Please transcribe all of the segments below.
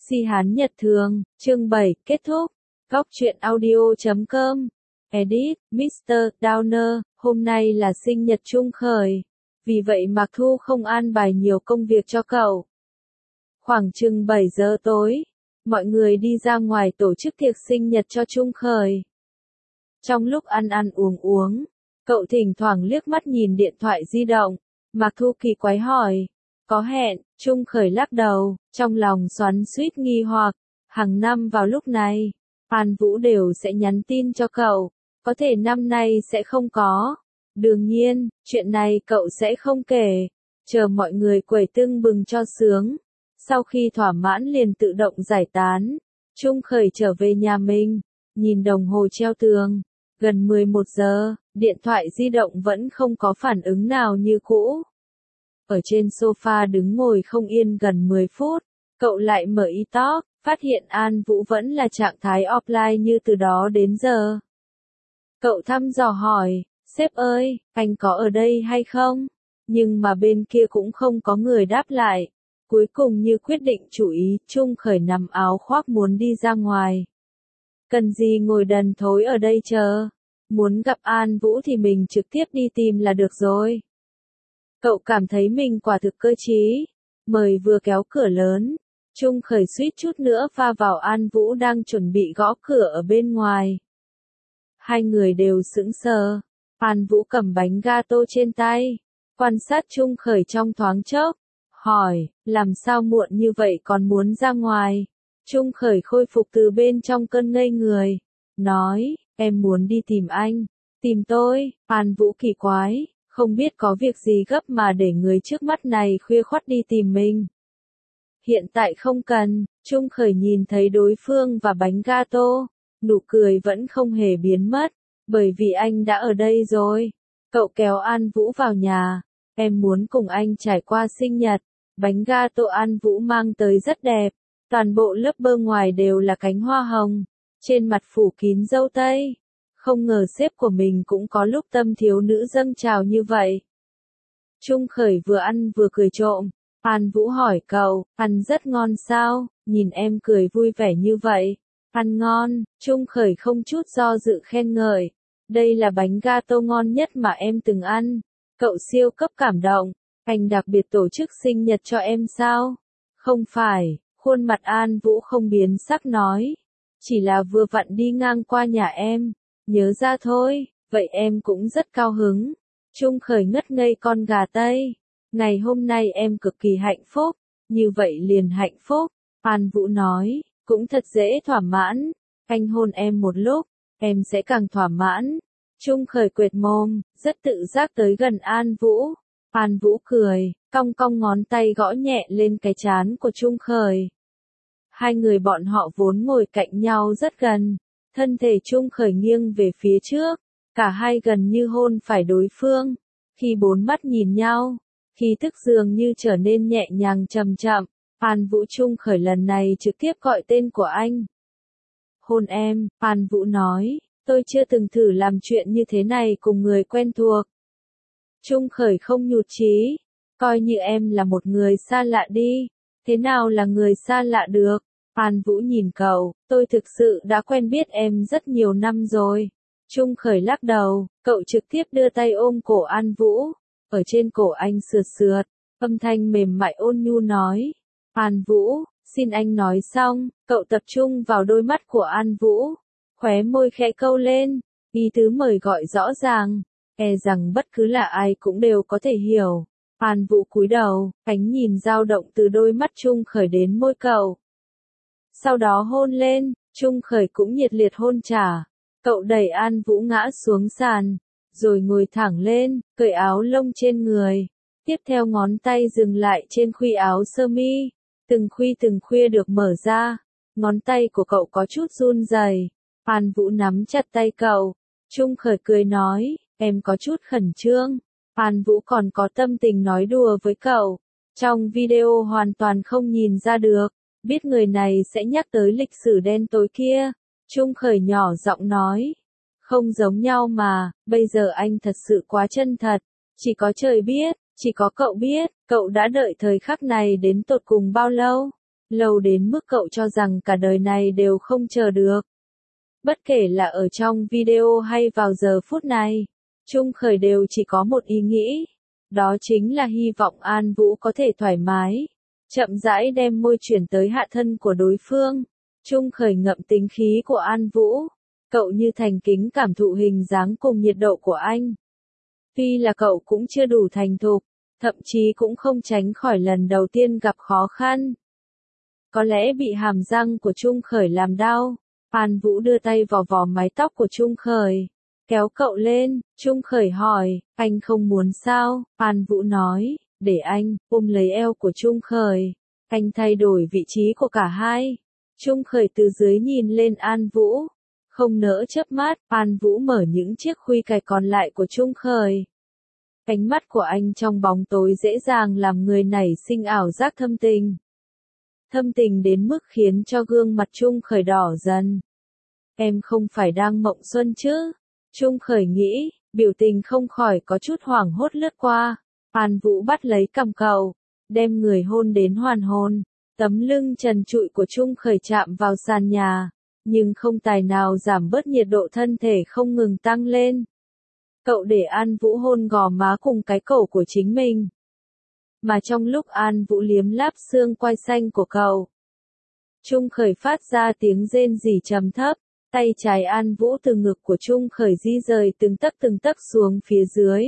Si Hán Nhật Thường, chương 7, kết thúc. Góc truyện audio.com. Edit, Mr. Downer, hôm nay là sinh nhật Trung Khởi. Vì vậy Mạc Thu không an bài nhiều công việc cho cậu. Khoảng chừng 7 giờ tối, mọi người đi ra ngoài tổ chức tiệc sinh nhật cho Trung Khởi. Trong lúc ăn uống, cậu thỉnh thoảng liếc mắt nhìn điện thoại di động. Mạc Thu kỳ quái hỏi, có hẹn? Trung Khởi lắc đầu, trong lòng xoắn xuýt nghi hoặc. Hàng năm vào lúc này, An Vũ đều sẽ nhắn tin cho cậu, có thể năm nay sẽ không có. Đương nhiên, chuyện này cậu sẽ không kể, chờ mọi người quẩy tưng bừng cho sướng. Sau khi thỏa mãn liền tự động giải tán. Trung Khởi trở về nhà mình, nhìn đồng hồ treo tường, gần 11 giờ, điện thoại di động vẫn không có phản ứng nào như cũ. Ở trên sofa đứng ngồi không yên gần 10 phút, cậu lại mở e-talk, phát hiện An Vũ vẫn là trạng thái offline như từ đó đến giờ. Cậu thăm dò hỏi, sếp ơi, anh có ở đây hay không? Nhưng mà bên kia cũng không có người đáp lại. Cuối cùng như quyết định chủ ý, Trung Khởi nằm áo khoác muốn đi ra ngoài. Cần gì ngồi đần thối ở đây chờ? Muốn gặp An Vũ thì mình trực tiếp đi tìm là được rồi. Cậu cảm thấy mình quả thực cơ trí. Mời vừa kéo cửa lớn, Trung Khởi suýt chút nữa va vào An Vũ đang chuẩn bị gõ cửa ở bên ngoài. Hai người đều sững sờ. An Vũ cầm bánh gato trên tay, quan sát Trung Khởi trong thoáng chốc, hỏi, làm sao muộn như vậy còn muốn ra ngoài? Trung Khởi khôi phục từ bên trong cơn ngây người, nói, em muốn đi tìm anh. Tìm tôi? An Vũ kỳ quái, không biết có việc gì gấp mà để người trước mắt này khuya khoắt đi tìm mình. Hiện tại không cần. Trung Khởi nhìn thấy đối phương và bánh gato, nụ cười vẫn không hề biến mất, bởi vì anh đã ở đây rồi. Cậu kéo An Vũ vào nhà, em muốn cùng anh trải qua sinh nhật. Bánh gato An Vũ mang tới rất đẹp, toàn bộ lớp bơ ngoài đều là cánh hoa hồng, trên mặt phủ kín dâu tây. Không ngờ sếp của mình cũng có lúc tâm thiếu nữ dâng trào như vậy. Trung Khởi vừa ăn vừa cười trộm. An Vũ hỏi cậu, ăn rất ngon sao? Nhìn em cười vui vẻ như vậy. Ăn ngon. Trung Khởi không chút do dự khen ngợi. Đây là bánh gato ngon nhất mà em từng ăn. Cậu siêu cấp cảm động. Anh đặc biệt tổ chức sinh nhật cho em sao? Không phải. Khuôn mặt An Vũ không biến sắc nói. Chỉ là vừa vặn đi ngang qua nhà em. Nhớ ra thôi. Vậy em cũng rất cao hứng. Trung Khởi ngất ngây con gà Tây. Ngày hôm nay em cực kỳ hạnh phúc. Như vậy liền hạnh phúc. An Vũ nói, cũng thật dễ thỏa mãn. Anh hôn em một lúc, em sẽ càng thỏa mãn. Trung Khởi quệt mồm, rất tự giác tới gần An Vũ. An Vũ cười, cong cong ngón tay gõ nhẹ lên cái trán của Trung Khởi. Hai người bọn họ vốn ngồi cạnh nhau rất gần. Thân thể Trung Khởi nghiêng về phía trước. Cả hai gần như hôn phải đối phương. Khi bốn mắt nhìn nhau, khí tức dường như trở nên nhẹ nhàng chậm chậm. An Vũ Trung Khởi lần này trực tiếp gọi tên của anh. Hôn em, An Vũ nói, tôi chưa từng thử làm chuyện như thế này cùng người quen thuộc. Trung Khởi không nhụt chí, coi như em là một người xa lạ đi. Thế nào là người xa lạ được? An Vũ nhìn cậu, tôi thực sự đã quen biết em rất nhiều năm rồi. Trung Khởi lắc đầu, cậu trực tiếp đưa tay ôm cổ An Vũ. Ở trên cổ anh sượt sượt, âm thanh mềm mại ôn nhu nói. An Vũ, xin anh nói xong, cậu tập trung vào đôi mắt của An Vũ. Khóe môi khẽ câu lên, ý tứ mời gọi rõ ràng, e rằng bất cứ là ai cũng đều có thể hiểu. An Vũ cúi đầu, ánh nhìn dao động từ đôi mắt Trung Khởi đến môi cậu. Sau đó hôn lên, Trung Khởi cũng nhiệt liệt hôn trả. Cậu đẩy An Vũ ngã xuống sàn, rồi ngồi thẳng lên, cởi áo lông trên người. Tiếp theo ngón tay dừng lại trên khuy áo sơ mi. Từng khuy được mở ra. Ngón tay của cậu có chút run rẩy. An Vũ nắm chặt tay cậu. Trung Khởi cười nói, em có chút khẩn trương. An Vũ còn có tâm tình nói đùa với cậu. Trong video hoàn toàn không nhìn ra được. Biết người này sẽ nhắc tới lịch sử đen tối kia. Trung Khởi nhỏ giọng nói. Không giống nhau mà, bây giờ anh thật sự quá chân thật. Chỉ có trời biết, chỉ có cậu biết, cậu đã đợi thời khắc này đến tột cùng bao lâu. lâu đến mức cậu cho rằng cả đời này đều không chờ được. Bất kể là ở trong video hay vào giờ phút này, Trung Khởi đều chỉ có một ý nghĩ, đó chính là hy vọng An Vũ có thể thoải mái, chậm rãi đem môi chuyển tới hạ thân của đối phương. Trung Khởi ngậm tính khí của An Vũ, cậu như thành kính cảm thụ hình dáng cùng nhiệt độ của anh. Tuy là cậu cũng chưa đủ thành thục, thậm chí cũng không tránh khỏi lần đầu tiên gặp khó khăn. Có lẽ bị hàm răng của Trung Khởi làm đau, An Vũ đưa tay vào vò mái tóc của Trung Khởi, kéo cậu lên. Trung Khởi hỏi, anh không muốn sao? An Vũ nói, để anh ôm lấy eo của Trung Khởi, anh thay đổi vị trí của cả hai. Trung Khởi từ dưới nhìn lên An Vũ, không nỡ chớp mắt. An Vũ mở những chiếc khuy cài còn lại của Trung Khởi. Ánh mắt của anh trong bóng tối dễ dàng làm người nảy sinh ảo giác thâm tình. Thâm tình đến mức khiến cho gương mặt Trung Khởi đỏ dần. Em không phải đang mộng xuân chứ? Trung Khởi nghĩ, biểu tình không khỏi có chút hoảng hốt lướt qua. An Vũ bắt lấy cằm cậu, đem người hôn đến hoàn hồn. Tấm lưng trần trụi của Trung Khởi chạm vào sàn nhà, nhưng không tài nào giảm bớt nhiệt độ thân thể không ngừng tăng lên. Cậu để An Vũ hôn gò má cùng cái cổ của chính mình. Mà trong lúc An Vũ liếm láp xương quai xanh của cậu, Trung Khởi phát ra tiếng rên rỉ trầm thấp, tay trái An Vũ từ ngực của Trung Khởi di rời từng tấc xuống phía dưới.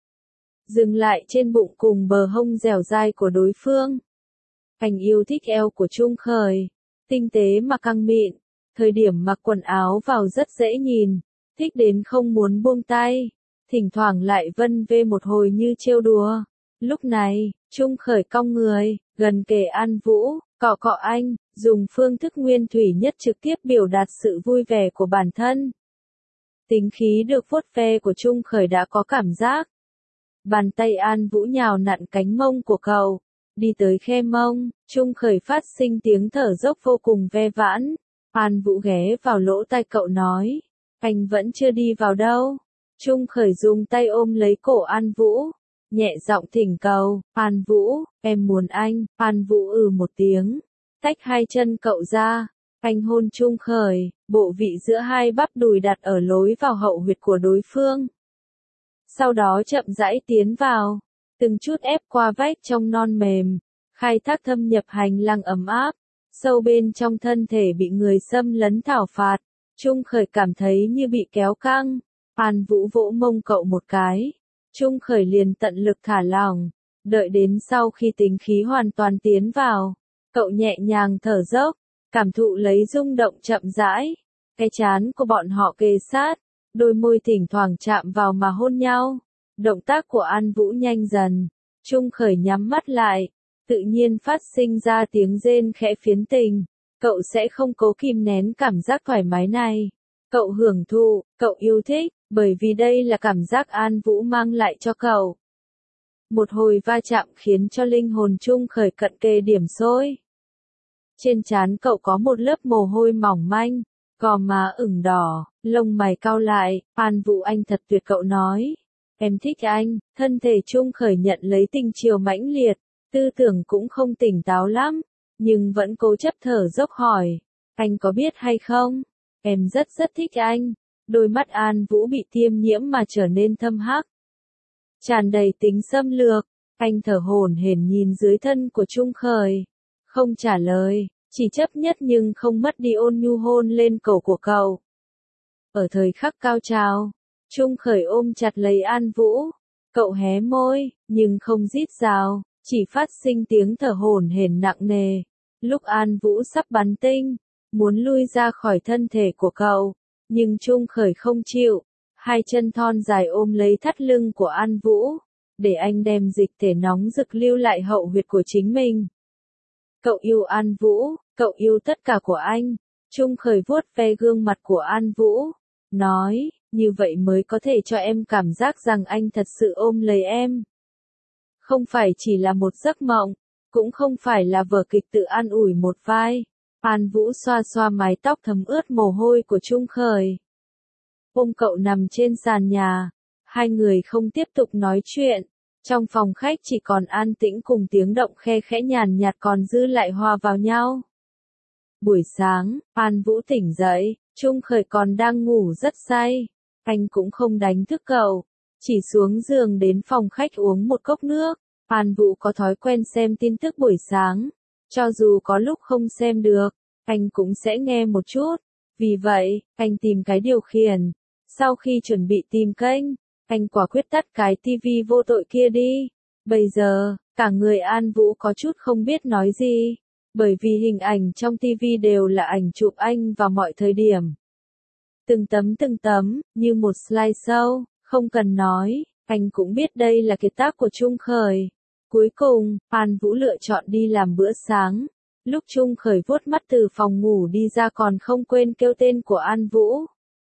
Dừng lại trên bụng cùng bờ hông dẻo dai của đối phương. Anh yêu thích eo của Trung Khởi, tinh tế mà căng mịn, thời điểm mặc quần áo vào rất dễ nhìn, thích đến không muốn buông tay, thỉnh thoảng lại vân vê một hồi như trêu đùa. Lúc này, Trung Khởi cong người, gần kề An Vũ, cọ cọ anh, dùng phương thức nguyên thủy nhất trực tiếp biểu đạt sự vui vẻ của bản thân. Tính khí được vuốt ve của Trung Khởi đã có cảm giác. Bàn tay An Vũ nhào nặn cánh mông của cậu, đi tới khe mông, Trung Khởi phát sinh tiếng thở dốc vô cùng ve vãn. An Vũ ghé vào lỗ tai cậu nói, anh vẫn chưa đi vào đâu. Trung Khởi dùng tay ôm lấy cổ An Vũ, nhẹ giọng thỉnh cầu, An Vũ, em muốn anh. An Vũ một tiếng, tách hai chân cậu ra, anh hôn Trung Khởi, bộ vị giữa hai bắp đùi đặt ở lối vào hậu huyệt của đối phương. Sau đó chậm rãi tiến vào, từng chút ép qua vách trong non mềm, khai thác thâm nhập hành lang ấm áp, sâu bên trong thân thể bị người xâm lấn thảo phạt. Trung Khởi cảm thấy như bị kéo căng. An Vũ vỗ mông cậu một cái. Trung Khởi liền tận lực thả lỏng, đợi đến sau khi tính khí hoàn toàn tiến vào, cậu nhẹ nhàng thở dốc, cảm thụ lấy rung động chậm rãi. Cái trán của bọn họ kề sát, đôi môi thỉnh thoảng chạm vào mà hôn nhau. Động tác của An Vũ nhanh dần, Trung Khởi nhắm mắt lại, tự nhiên phát sinh ra tiếng rên khẽ phiến tình. Cậu sẽ không cố kìm nén cảm giác thoải mái này. Cậu hưởng thụ, cậu yêu thích, bởi vì đây là cảm giác An Vũ mang lại cho cậu. Một hồi va chạm khiến cho linh hồn Trung Khởi cận kề điểm xôi. Trên trán cậu có một lớp mồ hôi mỏng manh, gò má ửng đỏ, lông mày cau lại. An Vũ, anh thật tuyệt, cậu nói. Em thích anh. Thân thể Trung Khởi nhận lấy tình chiều mãnh liệt, tư tưởng cũng không tỉnh táo lắm, nhưng vẫn cố chấp thở dốc hỏi, anh có biết hay không? Em rất thích anh. Đôi mắt An Vũ bị tiêm nhiễm mà trở nên thâm hắc, tràn đầy tính xâm lược. Anh thở hổn hển nhìn dưới thân của Trung Khởi, không trả lời, chỉ chấp nhất nhưng không mất đi ôn nhu hôn lên cổ của cậu. Ở thời khắc cao trào, Trung Khởi ôm chặt lấy An Vũ, cậu hé môi, nhưng không rít rào, chỉ phát sinh tiếng thở hổn hển nặng nề. Lúc An Vũ sắp bắn tinh, muốn lui ra khỏi thân thể của cậu, nhưng Trung Khởi không chịu, hai chân thon dài ôm lấy thắt lưng của An Vũ, để anh đem dịch thể nóng rực lưu lại hậu huyệt của chính mình. Cậu yêu An Vũ, cậu yêu tất cả của anh. Trung Khởi vuốt ve gương mặt của An Vũ, nói, như vậy mới có thể cho em cảm giác rằng anh thật sự ôm lấy em. Không phải chỉ là một giấc mộng, cũng không phải là vở kịch tự an ủi một vai. An Vũ xoa xoa mái tóc thấm ướt mồ hôi của Trung Khởi. Ôm cậu nằm trên sàn nhà, hai người không tiếp tục nói chuyện, Trong phòng khách chỉ còn an tĩnh cùng tiếng động khe khẽ nhàn nhạt còn dư lại hòa vào nhau. Buổi sáng, An Vũ tỉnh dậy, Trung Khởi còn đang ngủ rất say. Anh cũng không đánh thức cậu, chỉ xuống giường đến phòng khách uống một cốc nước. An Vũ có thói quen xem tin tức buổi sáng. Cho dù có lúc không xem được, anh cũng sẽ nghe một chút. Vì vậy, anh tìm cái điều khiển. Sau khi chuẩn bị tìm kênh, anh quả quyết tắt cái tivi vô tội kia đi. Bây giờ, cả người An Vũ có chút không biết nói gì. Bởi vì hình ảnh trong tivi đều là ảnh chụp anh vào mọi thời điểm. Từng tấm, như một slideshow, không cần nói, anh cũng biết đây là kiệt tác của Trung Khởi. Cuối cùng, An Vũ lựa chọn đi làm bữa sáng. Lúc Trung Khởi vuốt mắt từ phòng ngủ đi ra còn không quên kêu tên của An Vũ.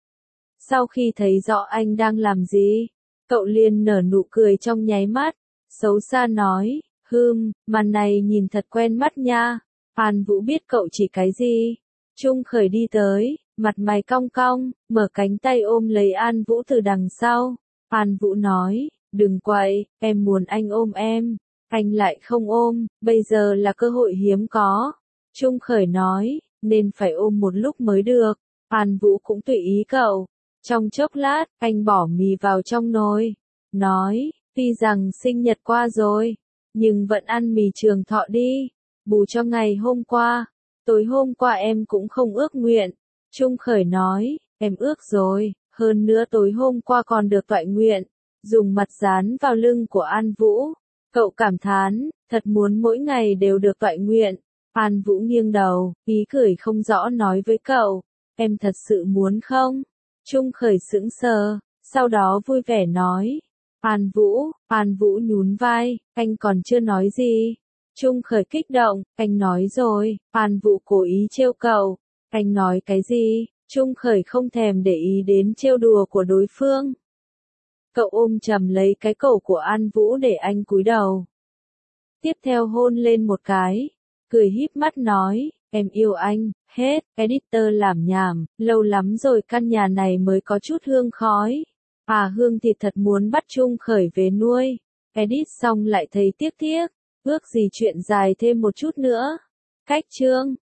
Sau khi thấy rõ anh đang làm gì, cậu liền nở nụ cười trong nháy mắt, xấu xa nói, màn này nhìn thật quen mắt nha. An Vũ biết cậu chỉ cái gì. Trung Khởi đi tới, mặt mày cong cong, mở cánh tay ôm lấy An Vũ từ đằng sau. An Vũ nói, đừng quậy, em muốn anh ôm em. Anh lại không ôm, bây giờ là cơ hội hiếm có. Trung Khởi nói, nên phải ôm một lúc mới được. An Vũ cũng tùy ý cậu. Trong chốc lát, anh bỏ mì vào trong nồi. Nói, tuy rằng sinh nhật qua rồi, nhưng vẫn ăn mì Trường Thọ đi. Bù cho ngày hôm qua. Tối hôm qua em cũng không ước nguyện. Trung Khởi nói, em ước rồi, hơn nữa tối hôm qua còn được toại nguyện. Dùng mặt dán vào lưng của An Vũ. Cậu cảm thán, thật muốn mỗi ngày đều được toại nguyện. An Vũ nghiêng đầu, ý cười không rõ nói với cậu, em thật sự muốn không? Trung Khởi sững sờ, sau đó vui vẻ nói. An Vũ nhún vai, anh còn chưa nói gì. Trung Khởi kích động, anh nói rồi. An Vũ cố ý trêu cậu. Anh nói cái gì? Trung Khởi không thèm để ý đến trêu đùa của đối phương. Cậu ôm chầm lấy cái cổ của An Vũ để anh cúi đầu. Tiếp theo hôn lên một cái, cười híp mắt nói, em yêu anh, hết, editor làm nhảm, lâu lắm rồi căn nhà này mới có chút hương khói. Hương thì thật muốn bắt Trung Khởi về nuôi. Edit xong lại thấy tiếc, ước gì chuyện dài thêm một chút nữa. Cách chương